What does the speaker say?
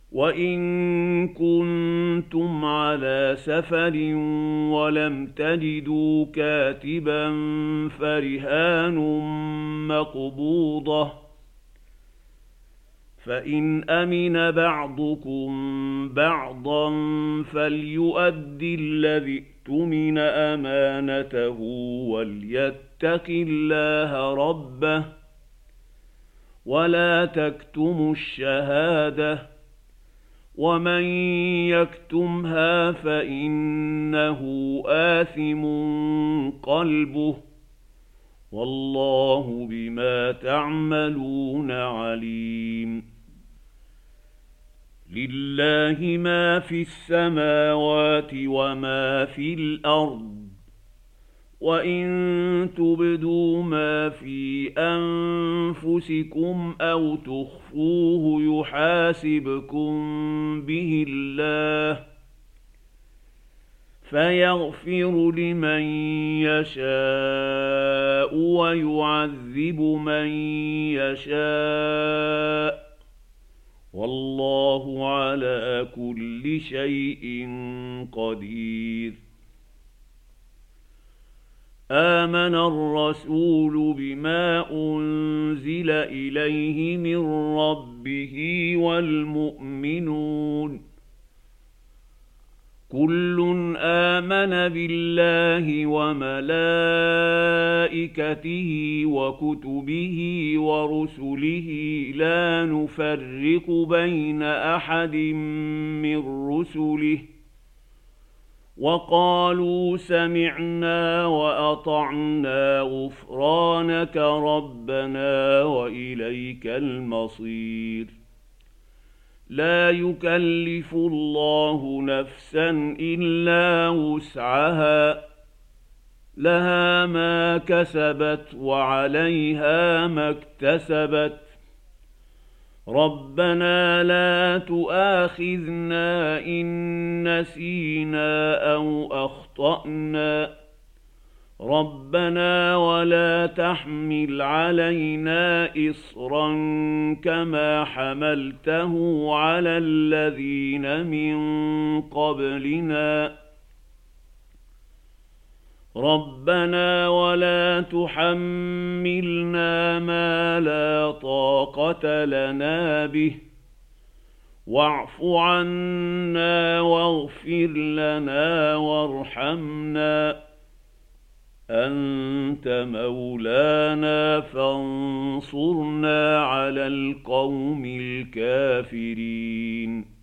وإن كنتم على سفر ولم تجدوا كاتبا فرهان مقبوضة، فإن أمن بعضكم بعضا فليؤد الذي اؤتمن أمانته وليتق الله ربه ولا تكتموا الشهادة، ومن يكتمها فإنه آثم قلبه، والله بما تعملون عليم. لله ما في السماوات وما في الأرض، وإن تبدوا ما في أنفسكم أو تخفوه يحاسبكم به الله، فيغفر لمن يشاء ويعذب من يشاء، والله على كل شيء قدير. آمن الرسول بما أنزل إليه من ربه والمؤمنون كل آمن بالله وملائكته وكتبه ورسله لا نفرق بين أحد من رسله، وقالوا سمعنا وأطعنا غفرانك ربنا وإليك المصير. لا يكلف الله نفسا إلا وسعها، لها ما كسبت وعليها ما اكتسبت، ربنا لا تؤاخذنا إن نسينا أو أخطأنا، ربنا ولا تحمل علينا إصرا كما حملته على الذين من قبلنا، ربنا ولا تحملنا ما لا طاقة لنا به، واعف عنا واغفر لنا وارحمنا، أنت مولانا فانصرنا على القوم الكافرين.